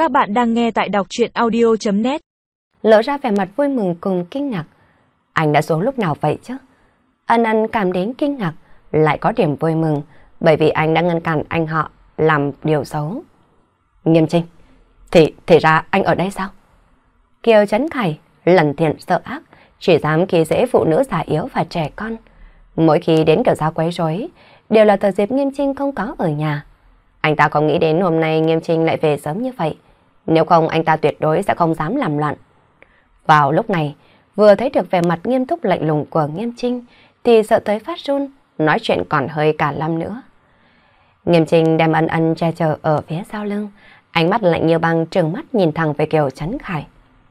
Các bạn đang nghe tại đọc truyện audio.net. Lộ ra vẻ mặt vui mừng cùng kinh ngạc. Anh đã xuống lúc nào vậy chứ? Ân Ân cảm đến kinh ngạc, lại có điểm vui mừng, bởi vì anh đã ngăn cản anh họ làm điều xấu. Nghiêm Trinh, thì ra anh ở đây sao? Kiều Trấn Khải lần thiện sợ ác, chỉ dám khi dễ phụ nữ già yếu và trẻ con. Mỗi khi đến Kiều gia quấy rối, đều là thời dịp Nghiêm Trinh không có ở nhà. Anh ta không nghĩ đến hôm nay Nghiêm Trinh lại về sớm như vậy. Nếu không anh ta tuyệt đối sẽ không dám làm loạn. Vào lúc này, vừa thấy được vẻ mặt nghiêm túc lạnh lùng của Nghiêm Trinh thì sợ tới phát run, nói chuyện còn hơi cả lăm nữa. Nghiêm Trinh đem Ân Ân che chở ở phía sau lưng, ánh mắt lạnh như băng trừng mắt nhìn thẳng về Kiều Trấn Khải.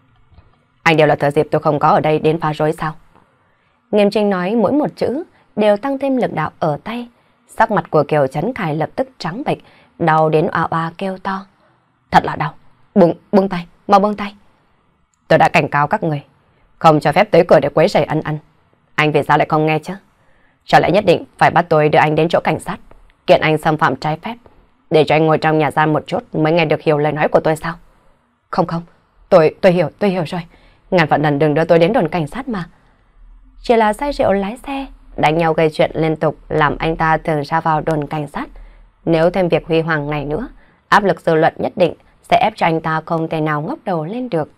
Anh đều là thời dịp tôi không có ở đây đến phá rối sao? Nghiêm Trinh nói mỗi một chữ đều tăng thêm lực đạo ở tay. Sắc mặt của Kiều Trấn Khải lập tức trắng bệch, đau đến oa oa kêu to. Thật là đau, buông tay, mau buông tay. Tôi đã cảnh cáo các người, không cho phép tới cửa để quấy rầy Ân Ân. Anh vì sao lại không nghe chứ? Chẳng lẽ nhất định phải bắt tôi đưa anh đến chỗ cảnh sát, kiện anh xâm phạm trái phép, để cho anh ngồi trong nhà giam một chút mới nghe được hiểu lời nói của tôi sao? Không, tôi hiểu rồi. Ngàn vạn lần đừng đưa tôi đến đồn cảnh sát mà. Chỉ là say rượu lái xe, đánh nhau gây chuyện liên tục làm anh ta thường ra vào đồn cảnh sát. Nếu thêm việc huy hoàng này nữa, áp lực dư luận nhất định sẽ ép cho anh ta không thể nào ngóc đầu lên được.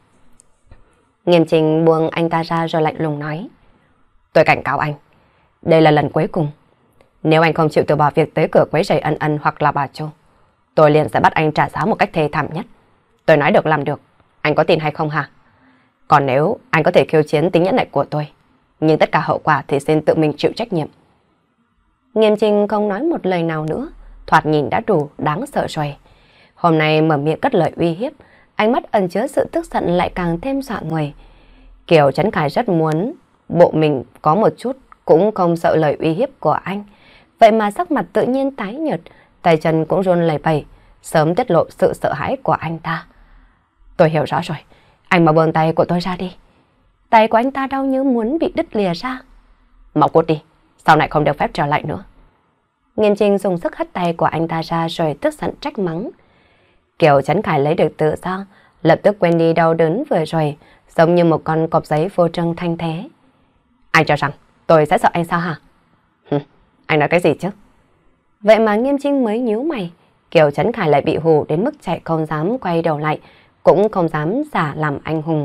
Nghiêm Trinh buông anh ta ra rồi lạnh lùng nói. Tôi cảnh cáo anh, đây là lần cuối cùng. Nếu anh không chịu từ bỏ việc tới cửa quấy rầy Ân Ân hoặc là bà Chu, tôi liền sẽ bắt anh trả giá một cách thê thảm nhất. Tôi nói được làm được, anh có tin hay không hả? Còn nếu anh có thể khiêu chiến tính nhẫn nại của tôi, nhưng tất cả hậu quả thì xin tự mình chịu trách nhiệm. Nghiêm Trinh không nói một lời nào nữa, thoạt nhìn đã đủ đáng sợ rồi. Hôm nay mở miệng cất lời uy hiếp, ánh mắt ẩn chứa sự tức giận lại càng thêm dọa người. Kiều Trấn Khải rất muốn bộ mình có một chút cũng không sợ lời uy hiếp của anh. Vậy mà sắc mặt tự nhiên tái nhợt, tay chân cũng run lẩy bẩy, sớm tiết lộ sự sợ hãi của anh ta. Tôi hiểu rõ rồi, anh mà buông tay của tôi ra đi. Tay của anh ta đau như muốn bị đứt lìa ra. Mau cút đi, sau này không được phép trở lại nữa. Nghiêm Trinh dùng sức hất tay của anh ta ra rồi tức giận trách mắng. Kiều Trấn Khải lấy được tự do, lập tức quên đi đau đớn vừa rồi, giống như một con cọp giấy vô trông thanh thế. Anh cho rằng tôi sẽ sợ anh sao hả? Anh nói cái gì chứ? Vậy mà Nghiêm Trinh mới nhíu mày. Kiều Trấn Khải lại bị hù đến mức chạy không dám quay đầu lại, cũng không dám giả làm anh hùng.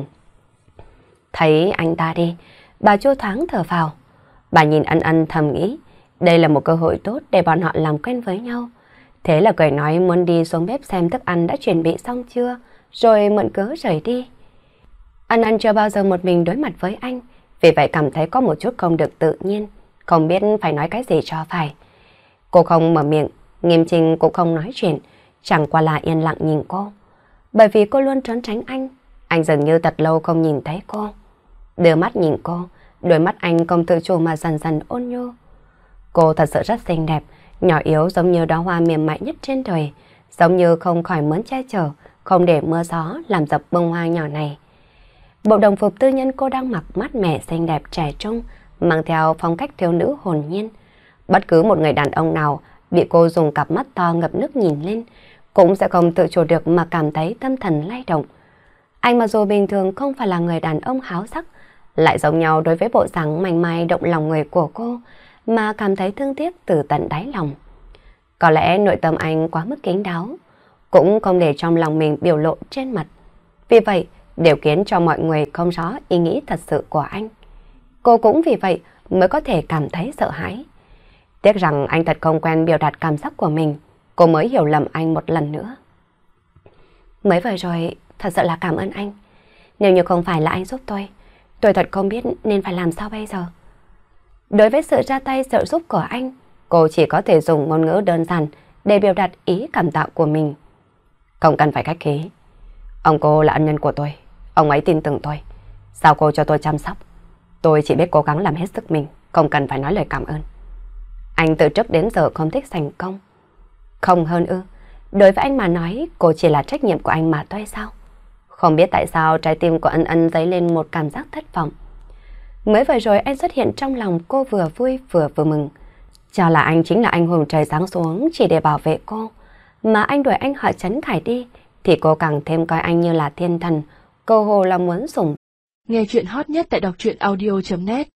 Thấy anh ta đi, bà Chu thoáng thở phào. Bà nhìn Ân Ân thầm nghĩ, đây là một cơ hội tốt để bọn họ làm quen với nhau. Thế là cười nói muốn đi xuống bếp xem thức ăn đã chuẩn bị xong chưa, rồi mượn cớ rời đi. Ân Ân chưa bao giờ một mình đối mặt với anh, vì vậy cảm thấy có một chút không được tự nhiên, không biết phải nói cái gì cho phải. Cô không mở miệng, Nghiêm Trinh cũng không nói chuyện, chẳng qua là yên lặng nhìn cô. Bởi vì cô luôn trốn tránh anh dường như thật lâu không nhìn thấy cô. Đưa mắt nhìn cô, đôi mắt anh không tự chủ mà dần dần ôn nhu. Cô thật sự rất xinh đẹp, nhỏ yếu giống như đóa hoa mềm mại nhất trên đời, giống như không khỏi muốn che chở, không để mưa gió làm dập bông hoa nhỏ này. Bộ đồng phục tư nhân cô đang mặc mát mẻ xinh đẹp trẻ trung, mang theo phong cách thiếu nữ hồn nhiên. Bất cứ một người đàn ông nào bị cô dùng cặp mắt to ngập nước nhìn lên, cũng sẽ không tự chủ được mà cảm thấy tâm thần lay động. Anh mặc dù bình thường không phải là người đàn ông háo sắc, lại giống nhau đối với bộ dáng mảnh mai động lòng người của cô, mà cảm thấy thương tiếc từ tận đáy lòng. Có lẽ nội tâm anh quá mức kín đáo, cũng không để trong lòng mình biểu lộ trên mặt. Vì vậy, đều khiến cho mọi người không rõ ý nghĩ thật sự của anh. Cô cũng vì vậy mới có thể cảm thấy sợ hãi. Tiếc rằng anh thật không quen biểu đạt cảm giác của mình, cô mới hiểu lầm anh một lần nữa. Mới vừa rồi, thật sự là cảm ơn anh. Nếu như không phải là anh giúp tôi thật không biết nên phải làm sao bây giờ. Đối với sự ra tay trợ giúp của anh, cô chỉ có thể dùng ngôn ngữ đơn giản để biểu đạt ý cảm tạ của mình. Không cần phải khách khí. Ông cô là ân nhân của tôi, ông ấy tin tưởng tôi. Sao cô cho tôi chăm sóc? Tôi chỉ biết cố gắng làm hết sức mình, không cần phải nói lời cảm ơn. Anh từ trước đến giờ không thích giành công. Không hơn ư? Đối với anh mà nói, cô chỉ là trách nhiệm của anh mà thôi sao? Không biết tại sao trái tim của Ân Ân dấy lên một cảm giác thất vọng. Mới vừa rồi anh xuất hiện trong lòng cô vừa vui vừa mừng. Cho là anh chính là anh hùng trời giáng xuống chỉ để bảo vệ cô. Mà anh đuổi anh họ Trấn Khải đi thì cô càng thêm coi anh như là thiên thần, cơ hồ là muốn sủng. Nghe chuyện hot nhất tại đọc truyện audio.net